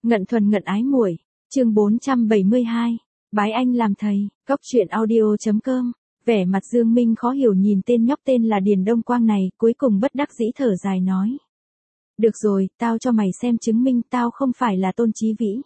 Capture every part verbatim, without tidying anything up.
Ngận thuần ngận ái muội, chương bốn trăm bảy mươi hai, bái anh làm thầy, Cóc truyện audio chấm com. Vẻ mặt Dương Minh khó hiểu nhìn tên nhóc tên là Điền Đông Quang này, cuối cùng bất đắc dĩ thở dài nói. Được rồi, tao cho mày xem chứng minh tao không phải là Tôn Chí Vĩ.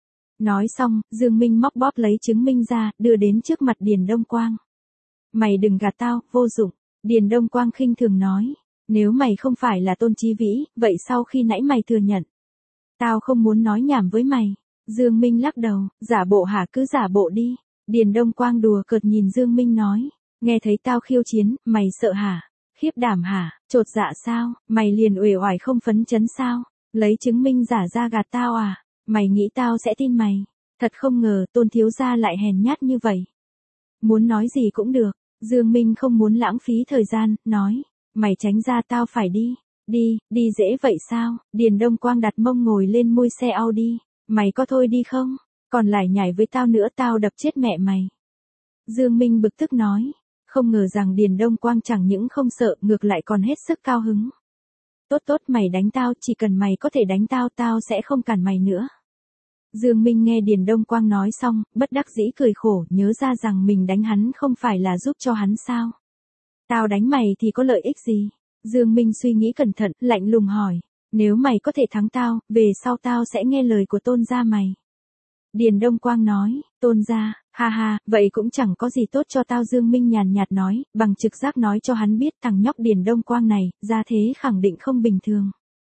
Nói xong, Dương Minh móc bóp lấy chứng minh ra, đưa đến trước mặt Điền Đông Quang. Mày đừng gạt tao, vô dụng. Điền Đông Quang khinh thường nói. Nếu mày không phải là Tôn Chí Vĩ, vậy sau khi nãy mày thừa nhận. Tao không muốn nói nhảm với mày. Dương Minh lắc đầu, giả bộ hả, cứ giả bộ đi. Điền Đông Quang đùa cợt nhìn Dương Minh nói. Nghe thấy tao khiêu chiến, mày sợ hả? Khiếp đảm hả? Chột dạ sao? Mày liền uể oải không phấn chấn sao? Lấy chứng minh giả ra gạt tao à? Mày nghĩ tao sẽ tin mày? Thật không ngờ Tôn thiếu gia lại hèn nhát như vậy. Muốn nói gì cũng được. Dương Minh không muốn lãng phí thời gian, nói. Mày tránh ra, tao phải đi. Đi, đi dễ vậy sao? Điền Đông Quang đặt mông ngồi lên mui xe Audi. Mày có thôi đi không? Còn lại nhảy với tao nữa tao đập chết mẹ mày. Dương Minh bực tức nói. Không ngờ rằng Điền Đông Quang chẳng những không sợ, ngược lại còn hết sức cao hứng. Tốt tốt, mày đánh tao, chỉ cần mày có thể đánh tao, tao sẽ không cản mày nữa. Dương Minh nghe Điền Đông Quang nói xong, bất đắc dĩ cười khổ, nhớ ra rằng mình đánh hắn không phải là giúp cho hắn sao. Tao đánh mày thì có lợi ích gì? Dương Minh suy nghĩ cẩn thận, lạnh lùng hỏi. Nếu mày có thể thắng tao, về sau tao sẽ nghe lời của Tôn gia mày. Điền Đông Quang nói, Tôn gia, ha ha, vậy cũng chẳng có gì tốt cho tao. Dương Minh nhàn nhạt nói, bằng trực giác nói cho hắn biết thằng nhóc Điền Đông Quang này, gia thế khẳng định không bình thường.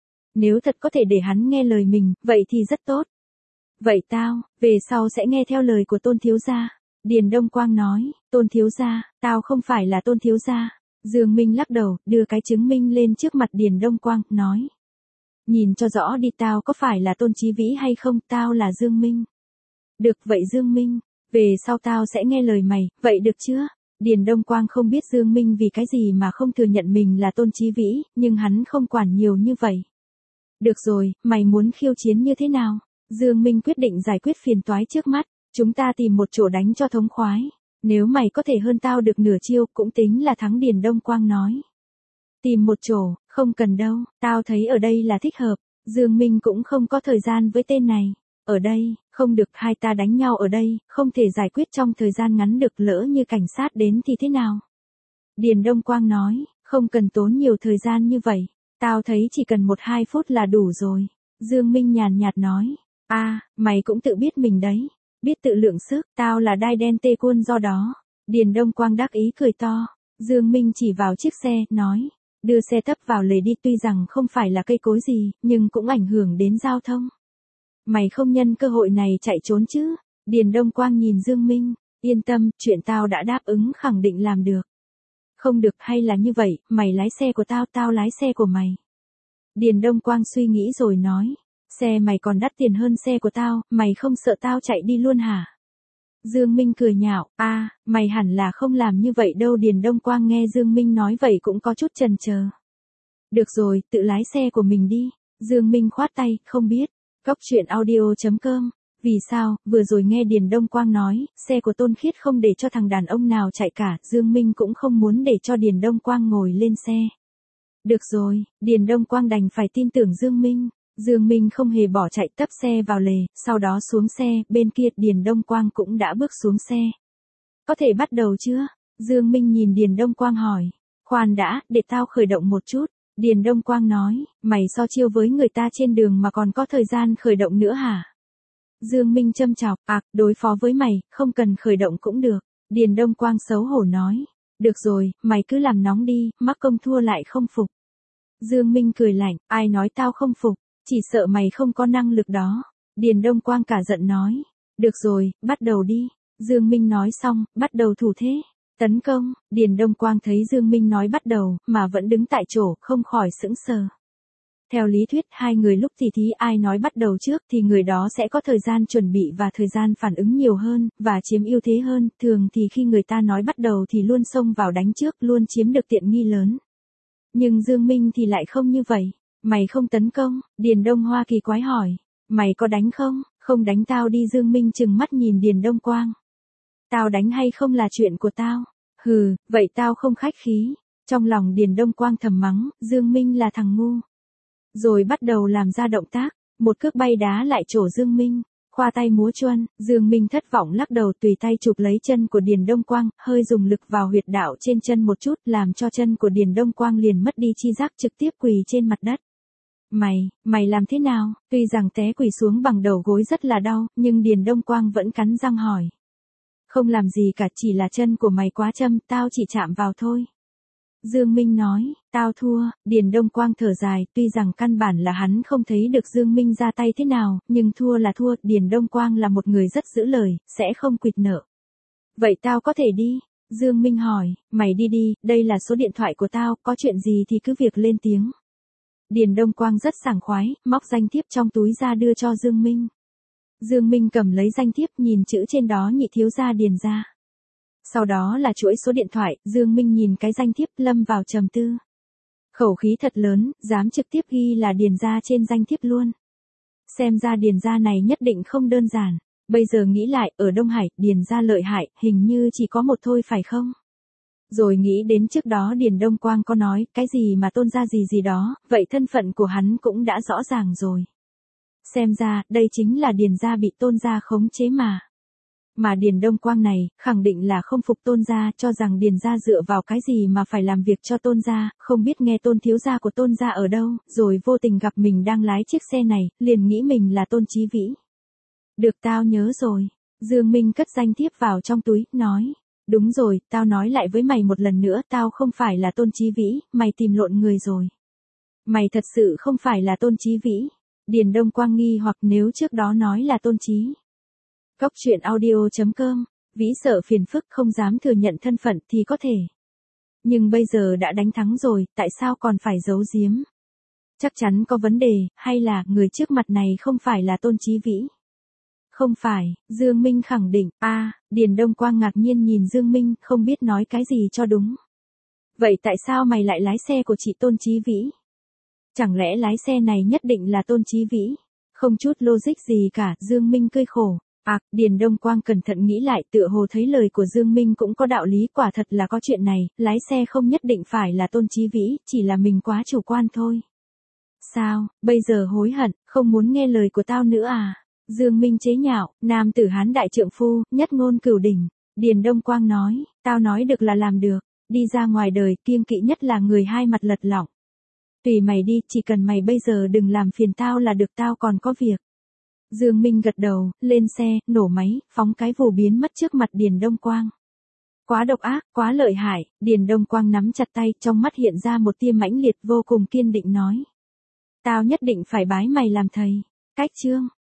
Nếu thật có thể để hắn nghe lời mình, vậy thì rất tốt. Vậy tao, về sau sẽ nghe theo lời của Tôn thiếu gia. Điền Đông Quang nói, Tôn thiếu gia, tao không phải là Tôn thiếu gia. Dương Minh lắc đầu, đưa cái chứng minh lên trước mặt Điền Đông Quang, nói. Nhìn cho rõ đi, tao có phải là Tôn Chí Vĩ hay không, tao là Dương Minh. Được vậy Dương Minh, về sau tao sẽ nghe lời mày, vậy được chưa? Điền Đông Quang không biết Dương Minh vì cái gì mà không thừa nhận mình là Tôn Chí Vĩ, nhưng hắn không quản nhiều như vậy. Được rồi, mày muốn khiêu chiến như thế nào? Dương Minh quyết định giải quyết phiền toái trước mắt, chúng ta tìm một chỗ đánh cho thống khoái. Nếu mày có thể hơn tao được nửa chiêu cũng tính là thắng. Điền Đông Quang nói. Tìm một chỗ, không cần đâu, tao thấy ở đây là thích hợp. Dương Minh cũng không có thời gian với tên này. Ở đây, không được, hai ta đánh nhau ở đây, không thể giải quyết trong thời gian ngắn được, lỡ như cảnh sát đến thì thế nào? Điền Đông Quang nói, không cần tốn nhiều thời gian như vậy, tao thấy chỉ cần một hai phút là đủ rồi. Dương Minh nhàn nhạt nói, a, à, mày cũng tự biết mình đấy, biết tự lượng sức, tao là đai đen tê quân do đó. Điền Đông Quang đắc ý cười to, Dương Minh chỉ vào chiếc xe, nói, đưa xe tấp vào lề đi, tuy rằng không phải là cây cối gì, nhưng cũng ảnh hưởng đến giao thông. Mày không nhân cơ hội này chạy trốn chứ? Điền Đông Quang nhìn Dương Minh, yên tâm, chuyện tao đã đáp ứng khẳng định làm được. Không được, hay là như vậy, mày lái xe của tao, tao lái xe của mày. Điền Đông Quang suy nghĩ rồi nói, xe mày còn đắt tiền hơn xe của tao, mày không sợ tao chạy đi luôn hả? Dương Minh cười nhạo, a, à, mày hẳn là không làm như vậy đâu. Điền Đông Quang nghe Dương Minh nói vậy cũng có chút chần chờ. Được rồi, tự lái xe của mình đi. Dương Minh khoát tay, không biết. Cóc truyện audio chấm com. Vì sao, vừa rồi nghe Điền Đông Quang nói, xe của Tôn Khiết không để cho thằng đàn ông nào chạy cả, Dương Minh cũng không muốn để cho Điền Đông Quang ngồi lên xe. Được rồi, Điền Đông Quang đành phải tin tưởng Dương Minh. Dương Minh không hề bỏ chạy, tấp xe vào lề, sau đó xuống xe, bên kia Điền Đông Quang cũng đã bước xuống xe. Có thể bắt đầu chưa? Dương Minh nhìn Điền Đông Quang hỏi. Khoan đã, để tao khởi động một chút. Điền Đông Quang nói, mày so chiêu với người ta trên đường mà còn có thời gian khởi động nữa hả? Dương Minh châm chọc, à, đối phó với mày, không cần khởi động cũng được. Điền Đông Quang xấu hổ nói, được rồi, mày cứ làm nóng đi, mắc công thua lại không phục. Dương Minh cười lạnh, ai nói tao không phục, chỉ sợ mày không có năng lực đó. Điền Đông Quang cả giận nói, được rồi, bắt đầu đi. Dương Minh nói xong, bắt đầu thủ thế. Tấn công, Điền Đông Quang thấy Dương Minh nói bắt đầu, mà vẫn đứng tại chỗ, không khỏi sững sờ. Theo lý thuyết, hai người lúc tỉ thí ai nói bắt đầu trước thì người đó sẽ có thời gian chuẩn bị và thời gian phản ứng nhiều hơn, và chiếm ưu thế hơn, thường thì khi người ta nói bắt đầu thì luôn xông vào đánh trước, luôn chiếm được tiện nghi lớn. Nhưng Dương Minh thì lại không như vậy. Mày không tấn công? Điền Đông Hoa kỳ quái hỏi. Mày có đánh không? Không đánh tao đi. Dương Minh trừng mắt nhìn Điền Đông Quang. Tao đánh hay không là chuyện của tao. Hừ, vậy tao không khách khí. Trong lòng Điền Đông Quang thầm mắng, Dương Minh là thằng ngu. Rồi bắt đầu làm ra động tác. Một cước bay đá lại trổ Dương Minh, khoa tay múa chuân, Dương Minh thất vọng lắc đầu tùy tay chụp lấy chân của Điền Đông Quang, hơi dùng lực vào huyệt đạo trên chân một chút làm cho chân của Điền Đông Quang liền mất đi chi giác trực tiếp quỳ trên mặt đất. Mày, mày làm thế nào? Tuy rằng té quỳ xuống bằng đầu gối rất là đau, nhưng Điền Đông Quang vẫn cắn răng hỏi. Không làm gì cả, chỉ là chân của mày quá châm, tao chỉ chạm vào thôi. Dương Minh nói, tao thua. Điền Đông Quang thở dài, tuy rằng căn bản là hắn không thấy được Dương Minh ra tay thế nào, nhưng thua là thua, Điền Đông Quang là một người rất giữ lời, sẽ không quỵt nợ. Vậy tao có thể đi? Dương Minh hỏi, mày đi đi, đây là số điện thoại của tao, có chuyện gì thì cứ việc lên tiếng. Điền Đông Quang rất sảng khoái, móc danh thiếp trong túi ra đưa cho Dương Minh. Dương Minh cầm lấy danh thiếp nhìn chữ trên đó Nhị thiếu gia Điền gia. Sau đó là chuỗi số điện thoại, Dương Minh nhìn cái danh thiếp lâm vào trầm tư. Khẩu khí thật lớn, dám trực tiếp ghi là Điền gia trên danh thiếp luôn. Xem ra Điền gia này nhất định không đơn giản. Bây giờ nghĩ lại, ở Đông Hải, Điền gia lợi hại, hình như chỉ có một thôi phải không? Rồi nghĩ đến trước đó Điền Đông Quang có nói, cái gì mà tôn gia gì gì đó, vậy thân phận của hắn cũng đã rõ ràng rồi. Xem ra, đây chính là Điền gia bị tôn gia khống chế mà. Mà Điền Đông Quang này, khẳng định là không phục tôn gia, cho rằng Điền gia dựa vào cái gì mà phải làm việc cho tôn gia, không biết nghe tôn thiếu gia của tôn gia ở đâu, rồi vô tình gặp mình đang lái chiếc xe này, liền nghĩ mình là Tôn Chí Vĩ. Được, tao nhớ rồi. Dương Minh cất danh thiếp vào trong túi, nói. Đúng rồi, tao nói lại với mày một lần nữa, tao không phải là Tôn Chí Vĩ, mày tìm lộn người rồi. Mày thật sự không phải là Tôn Chí Vĩ. Điền Đông Quang nghi hoặc nếu trước đó nói là Tôn Chí. Cốc truyện audio chấm com, Vĩ sợ phiền phức không dám thừa nhận thân phận thì có thể. Nhưng bây giờ đã đánh thắng rồi, tại sao còn phải giấu giếm? Chắc chắn có vấn đề, hay là người trước mặt này không phải là Tôn Chí Vĩ? Không phải, Dương Minh khẳng định, a à, Điền Đông Quang ngạc nhiên nhìn Dương Minh, không biết nói cái gì cho đúng. Vậy tại sao mày lại lái xe của chị Tôn Chí Vĩ? Chẳng lẽ lái xe này nhất định là Tôn Chí Vĩ? Không chút logic gì cả, Dương Minh cười khổ. À, Điền Đông Quang cẩn thận nghĩ lại, tựa hồ thấy lời của Dương Minh cũng có đạo lý, quả thật là có chuyện này, lái xe không nhất định phải là Tôn Chí Vĩ, chỉ là mình quá chủ quan thôi. Sao, bây giờ hối hận, không muốn nghe lời của tao nữa à? Dương Minh chế nhạo, nam tử Hán đại trượng phu, nhất ngôn cửu đỉnh. Điền Đông Quang nói, tao nói được là làm được, đi ra ngoài đời kiêng kỵ nhất là người hai mặt lật lọng. Tùy mày đi, chỉ cần mày bây giờ đừng làm phiền tao là được, tao còn có việc. Dương Minh gật đầu, lên xe, nổ máy, phóng cái vù biến mất trước mặt Điền Đông Quang. Quá độc ác, quá lợi hại, Điền Đông Quang nắm chặt tay, trong mắt hiện ra một tia mãnh liệt vô cùng kiên định nói. Tao nhất định phải bái mày làm thầy. Cách chương